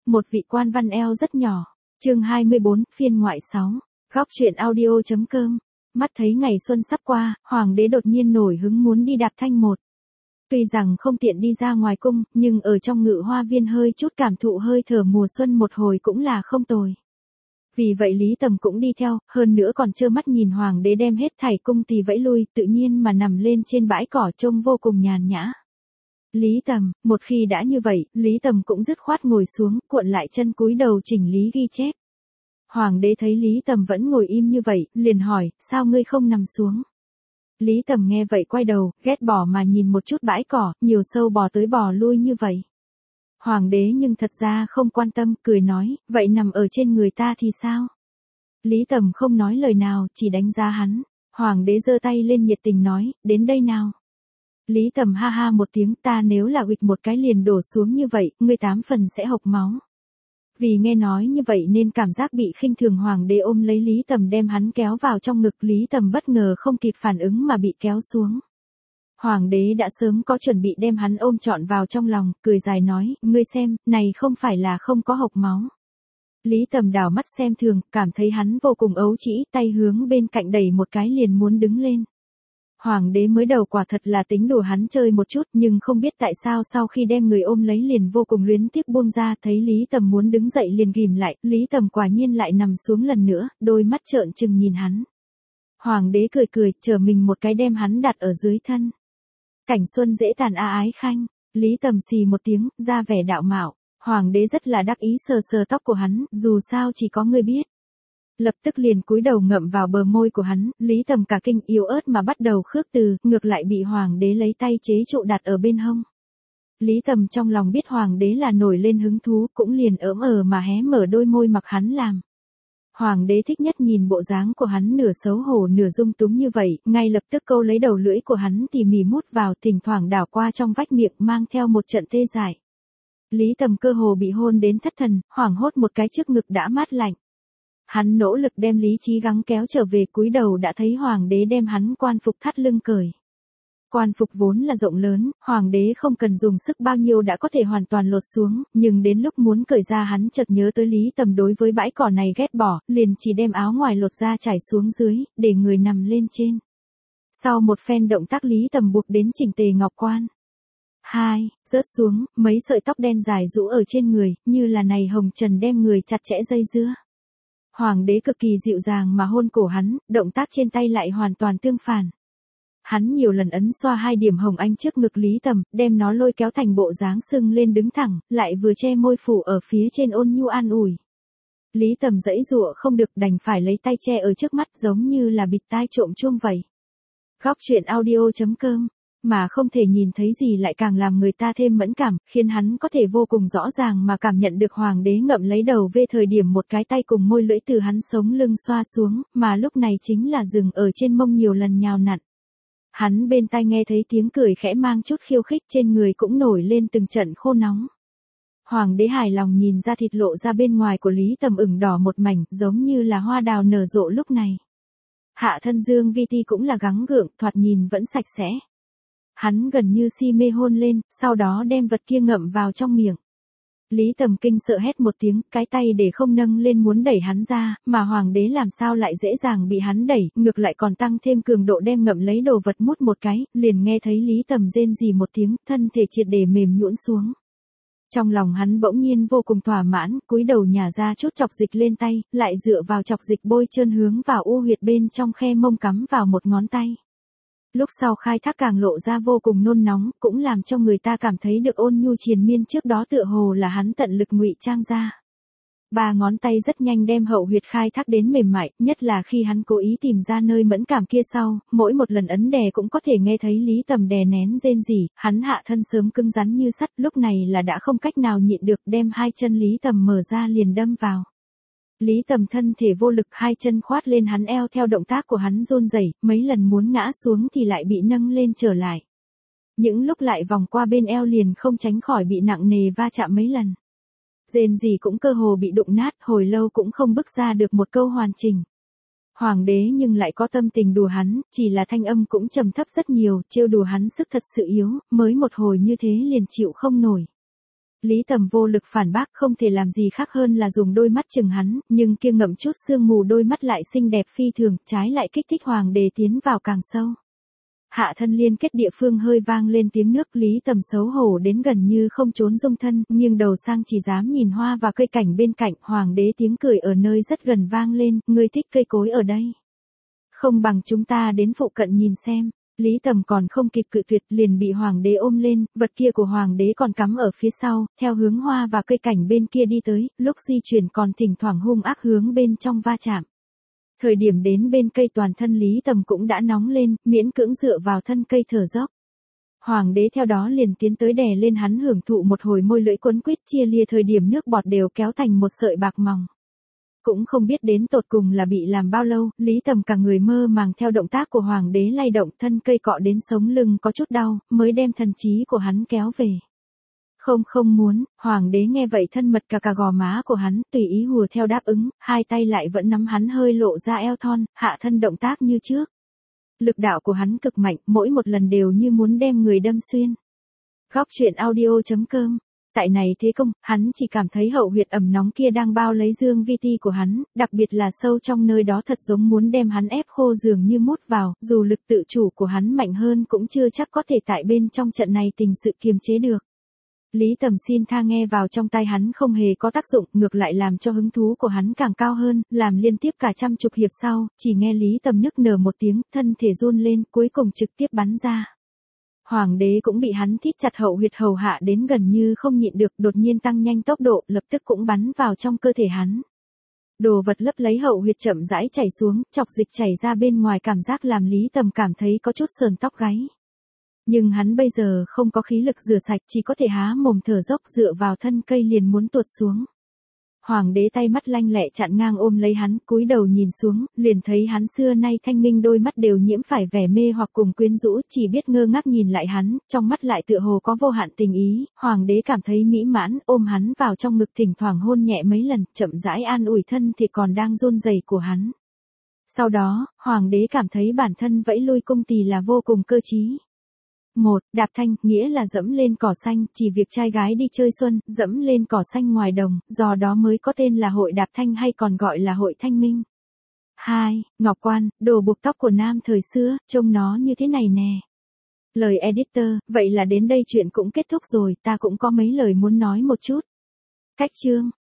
Một vị quan văn eo rất nhỏ. Chương 24, phiên ngoại 6. Góc truyện audio.com. Mắt thấy ngày xuân sắp qua, hoàng đế đột nhiên nổi hứng muốn đi đạp thanh một. Tuy rằng không tiện đi ra ngoài cung, nhưng ở trong ngự hoa viên hơi chút cảm thụ hơi thở mùa xuân một hồi cũng là không tồi. Vì vậy Lý Tầm cũng đi theo, hơn nữa còn trơ mắt nhìn hoàng đế đem hết thảy cung tỳ vẫy lui, tự nhiên mà nằm lên trên bãi cỏ trông vô cùng nhàn nhã. Lý Tầm, một khi đã như vậy, Lý Tầm cũng dứt khoát ngồi xuống, cuộn lại chân cúi đầu chỉnh lý ghi chép. Hoàng đế thấy Lý Tầm vẫn ngồi im như vậy, liền hỏi, sao ngươi không nằm xuống? Lý Tầm nghe vậy quay đầu, ghét bỏ mà nhìn một chút bãi cỏ, nhiều sâu bò tới bò lui như vậy. Hoàng đế nhưng thật ra không quan tâm, cười nói, vậy nằm ở trên người ta thì sao? Lý Tầm không nói lời nào, chỉ đánh giá hắn. Hoàng đế giơ tay lên nhiệt tình nói, đến đây nào. Lý Tầm ha ha một tiếng, ta nếu là huỵch một cái liền đổ xuống như vậy, ngươi 8 phần sẽ hộc máu. Vì nghe nói như vậy nên cảm giác bị khinh thường, hoàng đế ôm lấy Lý Tầm đem hắn kéo vào trong ngực. Lý Tầm bất ngờ không kịp phản ứng mà bị kéo xuống. Hoàng đế đã sớm có chuẩn bị đem hắn ôm trọn vào trong lòng, cười dài nói, ngươi xem, này không phải là không có hộc máu. Lý Tầm đảo mắt xem thường, cảm thấy hắn vô cùng ấu trĩ, tay hướng bên cạnh đẩy một cái liền muốn đứng lên. Hoàng đế mới đầu quả thật là tính đùa hắn chơi một chút, nhưng không biết tại sao sau khi đem người ôm lấy liền vô cùng luyến tiếc buông ra, thấy Lý Tầm muốn đứng dậy liền ghìm lại, Lý Tầm quả nhiên lại nằm xuống lần nữa, đôi mắt trợn trừng nhìn hắn. Hoàng đế cười cười, chờ mình một cái đem hắn đặt ở dưới thân. Cảnh xuân dễ tàn a ái khanh, Lý Tầm xì một tiếng, ra vẻ đạo mạo. Hoàng đế rất là đắc ý sờ sờ tóc của hắn, dù sao chỉ có ngươi biết. Lập tức liền cúi đầu ngậm vào bờ môi của hắn, Lý Tầm cả kinh yếu ớt mà bắt đầu khước từ, ngược lại bị hoàng đế lấy tay chế trụ đặt ở bên hông. Lý Tầm trong lòng biết hoàng đế là nổi lên hứng thú, cũng liền ỡm mà hé mở đôi môi mặc hắn làm. Hoàng đế thích nhất nhìn bộ dáng của hắn nửa xấu hổ nửa dung túng như vậy, ngay lập tức câu lấy đầu lưỡi của hắn tỉ mỉ mút vào, thỉnh thoảng đảo qua trong vách miệng mang theo một trận tê dại. Lý Tầm cơ hồ bị hôn đến thất thần, hoảng hốt một cái trước ngực đã mát lạnh. Hắn nỗ lực đem lý trí gắng kéo trở về, cúi đầu đã thấy hoàng đế đem hắn quan phục thắt lưng cởi. Quan phục vốn là rộng lớn, hoàng đế không cần dùng sức bao nhiêu đã có thể hoàn toàn lột xuống, nhưng đến lúc muốn cởi ra hắn chợt nhớ tới Lý Tầm đối với bãi cỏ này ghét bỏ, liền chỉ đem áo ngoài lột ra trải xuống dưới, để người nằm lên trên. Sau một phen động tác Lý Tầm buộc đến chỉnh tề ngọc quan. Rớt xuống, mấy sợi tóc đen dài rũ ở trên người, như là này hồng trần đem người chặt chẽ dây dưa. Hoàng đế cực kỳ dịu dàng mà hôn cổ hắn, động tác trên tay lại hoàn toàn tương phản. Hắn nhiều lần ấn xoa 2 điểm hồng anh trước ngực Lý Tầm, đem nó lôi kéo thành bộ dáng sưng lên đứng thẳng, lại vừa che môi phủ ở phía trên ôn nhu an ủi. Lý Tầm giãy giụa không được đành phải lấy tay che ở trước mắt giống như là bịt tai trộm chuông vậy. Góc truyện audio.com. Mà không thể nhìn thấy gì lại càng làm người ta thêm mẫn cảm, khiến hắn có thể vô cùng rõ ràng mà cảm nhận được hoàng đế ngậm lấy đầu về thời điểm một cái tay cùng môi lưỡi từ hắn sống lưng xoa xuống, mà lúc này chính là dừng ở trên mông nhiều lần nhào nặn. Hắn bên tai nghe thấy tiếng cười khẽ mang chút khiêu khích, trên người cũng nổi lên từng trận khô nóng. Hoàng đế hài lòng nhìn ra thịt lộ ra bên ngoài của Lý Tầm ửng đỏ một mảnh, giống như là hoa đào nở rộ lúc này. Hạ thân dương vi ti cũng là gắng gượng, thoạt nhìn vẫn sạch sẽ. Hắn gần như si mê hôn lên, sau đó đem vật kia ngậm vào trong miệng. Lý Tầm kinh sợ hét một tiếng, cái tay để không nâng lên muốn đẩy hắn ra, mà hoàng đế làm sao lại dễ dàng bị hắn đẩy, ngược lại còn tăng thêm cường độ đem ngậm lấy đồ vật mút một cái, liền nghe thấy Lý Tầm rên rỉ một tiếng, thân thể triệt để mềm nhũn xuống. Trong lòng hắn bỗng nhiên vô cùng thỏa mãn, cúi đầu nhả ra chút chọc dịch lên tay, lại dựa vào chọc dịch bôi trơn hướng vào u huyệt bên trong khe mông cắm vào một ngón tay. Lúc sau khai thác càng lộ ra vô cùng nôn nóng, cũng làm cho người ta cảm thấy được ôn nhu triền miên trước đó tựa hồ là hắn tận lực ngụy trang ra. 3 ngón tay rất nhanh đem hậu huyệt khai thác đến mềm mại, nhất là khi hắn cố ý tìm ra nơi mẫn cảm kia sau, mỗi một lần ấn đè cũng có thể nghe thấy Lý Tầm đè nén rên rỉ, hắn hạ thân sớm cứng rắn như sắt, lúc này là đã không cách nào nhịn được, đem 2 chân Lý Tầm mở ra liền đâm vào. Lý Tầm thân thể vô lực, 2 chân khoát lên hắn eo theo động tác của hắn run rẩy, mấy lần muốn ngã xuống thì lại bị nâng lên trở lại. Những lúc lại vòng qua bên eo liền không tránh khỏi bị nặng nề va chạm mấy lần. Rên gì cũng cơ hồ bị đụng nát, hồi lâu cũng không bứt ra được một câu hoàn chỉnh. Hoàng đế nhưng lại có tâm tình đùa hắn, chỉ là thanh âm cũng trầm thấp rất nhiều, trêu đùa hắn sức thật sự yếu, mới một hồi như thế liền chịu không nổi. Lý Tầm vô lực phản bác, không thể làm gì khác hơn là dùng đôi mắt chừng hắn, nhưng kia ngậm chút sương mù đôi mắt lại xinh đẹp phi thường, trái lại kích thích hoàng đế tiến vào càng sâu. Hạ thân liên kết địa phương hơi vang lên tiếng nước, Lý Tầm xấu hổ đến gần như không trốn dung thân, nhưng đầu sang chỉ dám nhìn hoa và cây cảnh bên cạnh, hoàng đế tiếng cười ở nơi rất gần vang lên, ngươi thích cây cối ở đây. Không bằng chúng ta đến phụ cận nhìn xem. Lý Tầm còn không kịp cự tuyệt liền bị hoàng đế ôm lên, vật kia của hoàng đế còn cắm ở phía sau, theo hướng hoa và cây cảnh bên kia đi tới, lúc di chuyển còn thỉnh thoảng hung ác hướng bên trong va chạm. Thời điểm đến bên cây toàn thân Lý Tầm cũng đã nóng lên, miễn cưỡng dựa vào thân cây thở dốc. Hoàng đế theo đó liền tiến tới đè lên hắn hưởng thụ một hồi môi lưỡi quấn quýt chia lìa, thời điểm nước bọt đều kéo thành một sợi bạc mỏng. Cũng không biết đến tột cùng là bị làm bao lâu, Lý Tầm cả người mơ màng theo động tác của hoàng đế lay động, thân cây cọ đến sống lưng có chút đau, mới đem thần trí của hắn kéo về. Không muốn, hoàng đế nghe vậy thân mật cả gò má của hắn, tùy ý hùa theo đáp ứng, hai tay lại vẫn nắm hắn hơi lộ ra eo thon, hạ thân động tác như trước. Lực đạo của hắn cực mạnh, mỗi một lần đều như muốn đem người đâm xuyên. Góc truyện audio.com. Tại này thế công, hắn chỉ cảm thấy hậu huyệt ẩm nóng kia đang bao lấy dương vi ti của hắn, đặc biệt là sâu trong nơi đó thật giống muốn đem hắn ép khô dường như mút vào, dù lực tự chủ của hắn mạnh hơn cũng chưa chắc có thể tại bên trong trận này tình sự kiềm chế được. Lý Tầm xin tha nghe vào trong tai hắn không hề có tác dụng, ngược lại làm cho hứng thú của hắn càng cao hơn, làm liên tiếp cả trăm chục hiệp sau, chỉ nghe Lý Tầm nức nở một tiếng, thân thể run lên, cuối cùng trực tiếp bắn ra. Hoàng đế cũng bị hắn thít chặt hậu huyệt hầu hạ đến gần như không nhịn được, đột nhiên tăng nhanh tốc độ, lập tức cũng bắn vào trong cơ thể hắn. Đồ vật lấp lấy hậu huyệt chậm rãi chảy xuống, chọc dịch chảy ra bên ngoài, cảm giác làm Lý Tầm cảm thấy có chút sờn tóc gáy. Nhưng hắn bây giờ không có khí lực rửa sạch, chỉ có thể há mồm thở dốc dựa vào thân cây liền muốn tuột xuống. Hoàng đế tay mắt lanh lẹ chặn ngang ôm lấy hắn, cúi đầu nhìn xuống, liền thấy hắn xưa nay thanh minh đôi mắt đều nhiễm phải vẻ mê hoặc cùng quyến rũ, chỉ biết ngơ ngác nhìn lại hắn, trong mắt lại tựa hồ có vô hạn tình ý. Hoàng đế cảm thấy mỹ mãn, ôm hắn vào trong ngực thỉnh thoảng hôn nhẹ mấy lần, chậm rãi an ủi thân thì còn đang run rẩy của hắn. Sau đó, hoàng đế cảm thấy bản thân vẫy lui cung tỳ là vô cùng cơ trí. Đạp thanh, nghĩa là dẫm lên cỏ xanh, chỉ việc trai gái đi chơi xuân, dẫm lên cỏ xanh ngoài đồng, do đó mới có tên là hội đạp thanh hay còn gọi là hội thanh minh. 2. Ngọc quan, đồ buộc tóc của nam thời xưa, trông nó như thế này nè. Lời editor, vậy là đến đây chuyện cũng kết thúc rồi, ta cũng có mấy lời muốn nói một chút. Cách chương.